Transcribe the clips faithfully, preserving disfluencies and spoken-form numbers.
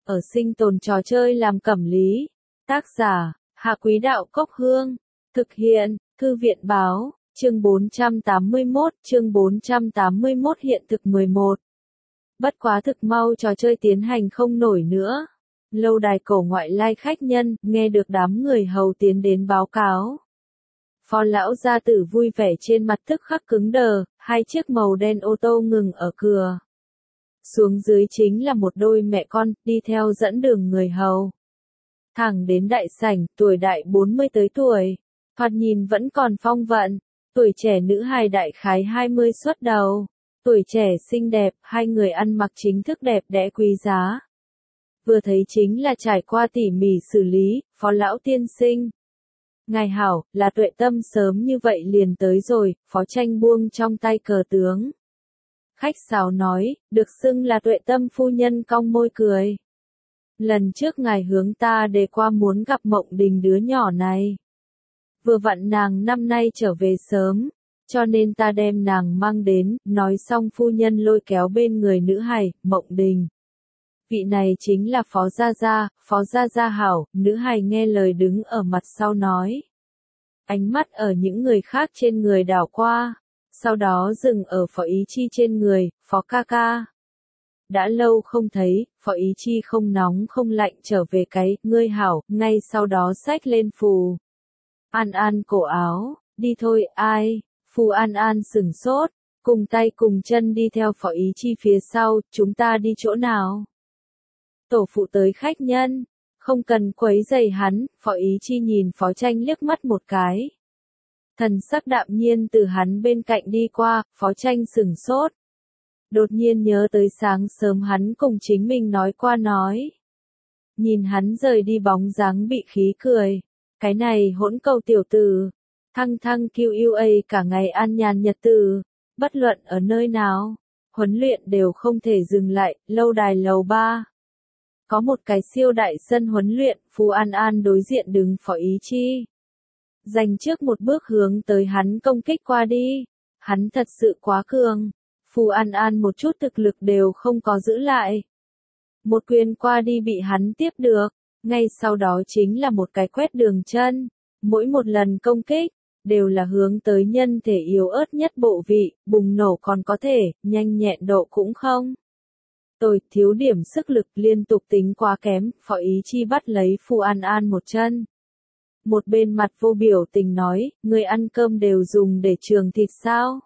ở sinh tồn trò chơi làm cẩm lý. Tác giả, Hạ Quý Đạo Cốc Hương. Thực hiện, Thư viện Báo, chương bốn trăm tám mươi mốt, chương bốn trăm tám mươi mốt hiện thực mười một. Bất quá thực mau trò chơi tiến hành không nổi nữa. Lâu đài cổ ngoại lai khách nhân, nghe được đám người hầu tiến đến báo cáo. Phó lão gia tử vui vẻ trên mặt tức khắc cứng đờ, hai chiếc màu đen ô tô ngừng ở cửa. Xuống dưới chính là một đôi mẹ con, đi theo dẫn đường người hầu. Thẳng đến đại sảnh, tuổi đại bốn mươi tới tuổi. Thoạt nhìn vẫn còn phong vận, tuổi trẻ nữ hài đại khái hai mươi xuất đầu. Tuổi trẻ xinh đẹp, hai người ăn mặc chính thức đẹp đẽ quý giá. Vừa thấy chính là trải qua tỉ mỉ xử lý, Phó lão tiên sinh. Ngài hảo, là Tuệ Tâm sớm như vậy liền tới rồi, Phó Tranh buông trong tay cờ tướng. Khách sáo nói, được xưng là Tuệ Tâm phu nhân cong môi cười. Lần trước ngài hướng ta đề qua muốn gặp Mộng Đình đứa nhỏ này. Vừa vặn nàng năm nay trở về sớm, cho nên ta đem nàng mang đến, nói xong phu nhân lôi kéo bên người nữ hài, Mộng Đình. Vị này chính là Phó Gia Gia, Phó Gia Gia hảo, nữ hài nghe lời đứng ở mặt sau nói. Ánh mắt ở những người khác trên người đảo qua, sau đó dừng ở Phó Ý Chi trên người, Phó ca ca. Đã lâu không thấy, Phó Ý Chi không nóng không lạnh trở về cái, ngươi hảo, ngay sau đó xách lên Phù. An An cổ áo, đi thôi, ai, Phù An An sừng sốt, cùng tay cùng chân đi theo Phó Ý Chi phía sau, chúng ta đi chỗ nào? Tổ phụ tới khách nhân, không cần quấy rầy hắn, Phó Ý Chi nhìn Phó Tranh liếc mắt một cái. Thần sắc đạm nhiên từ hắn bên cạnh đi qua, Phó Tranh sừng sốt. Đột nhiên nhớ tới sáng sớm hắn cùng chính mình nói qua nói. Nhìn hắn rời đi bóng dáng bị khí cười. Cái này hỗn cầu tiểu tử. Thăng thăng kiu yêu a cả ngày an nhàn nhật tử. Bất luận ở nơi nào. Huấn luyện đều không thể dừng lại, lâu đài lầu ba. Có một cái siêu đại sân huấn luyện, Phù An An đối diện đứng Phó Ý Chi. Dành trước một bước hướng tới hắn công kích qua đi. Hắn thật sự quá cường. Phù An An một chút thực lực đều không có giữ lại. Một quyền qua đi bị hắn tiếp được. Ngay sau đó chính là một cái quét đường chân. Mỗi một lần công kích, đều là hướng tới nhân thể yếu ớt nhất bộ vị, bùng nổ còn có thể, nhanh nhẹn độ cũng không. Tôi thiếu điểm sức lực liên tục tính quá kém, Phó Ý Chi bắt lấy Phù An An một chân. Một bên mặt vô biểu tình nói, người ăn cơm đều dùng để trường thịt sao?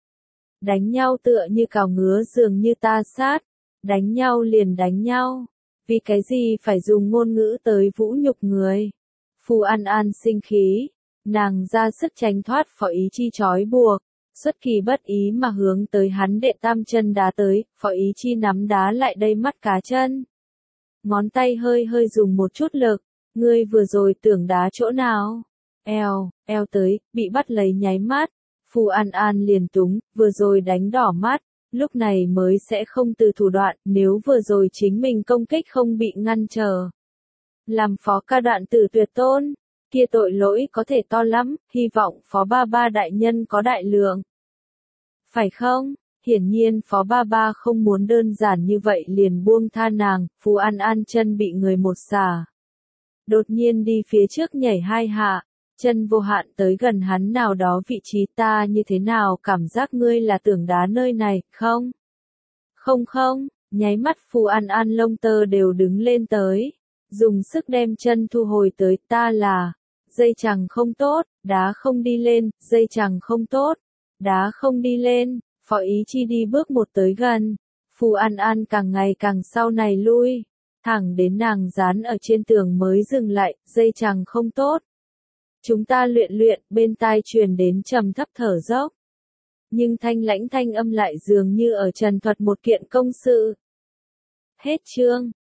Đánh nhau tựa như cào ngứa dường như ta sát, đánh nhau liền đánh nhau, vì cái gì phải dùng ngôn ngữ tới vũ nhục người? Phù An An sinh khí, nàng ra sức tránh thoát Phó Ý Chi trói buộc. Xuất kỳ bất ý mà hướng tới hắn đệ tam chân đá tới, Phó Ý Chi nắm đá lại đây mắt cá chân. Ngón tay hơi hơi dùng một chút lực, ngươi vừa rồi tưởng đá chỗ nào? Eo, eo tới, bị bắt lấy nháy mắt. Phù An An liền túng, vừa rồi đánh đỏ mắt, lúc này mới sẽ không từ thủ đoạn, nếu vừa rồi chính mình công kích không bị ngăn trở. Làm Phó ca đoạn tử tuyệt tôn. Kia tội lỗi có thể to lắm, hy vọng Phó Ba Ba đại nhân có đại lượng. Phải không? Hiển nhiên Phó Ba Ba không muốn đơn giản như vậy liền buông tha nàng, Phù An An chân bị người một xả. Đột nhiên đi phía trước nhảy hai hạ, chân vô hạn tới gần hắn nào đó vị trí ta như thế nào cảm giác ngươi là tưởng đá nơi này, không? Không không, nháy mắt Phù An An lông tơ đều đứng lên tới, dùng sức đem chân thu hồi tới ta là. Dây chằng không tốt, đá không đi lên, dây chằng không tốt, đá không đi lên, Phó Ý Chi đi bước một tới gần, Phù An An càng ngày càng sau này lui, thẳng đến nàng dán ở trên tường mới dừng lại, dây chằng không tốt. Chúng ta luyện luyện, bên tai truyền đến trầm thấp thở dốc. Nhưng thanh lãnh thanh âm lại dường như ở trần thuật một kiện công sự. Hết chương.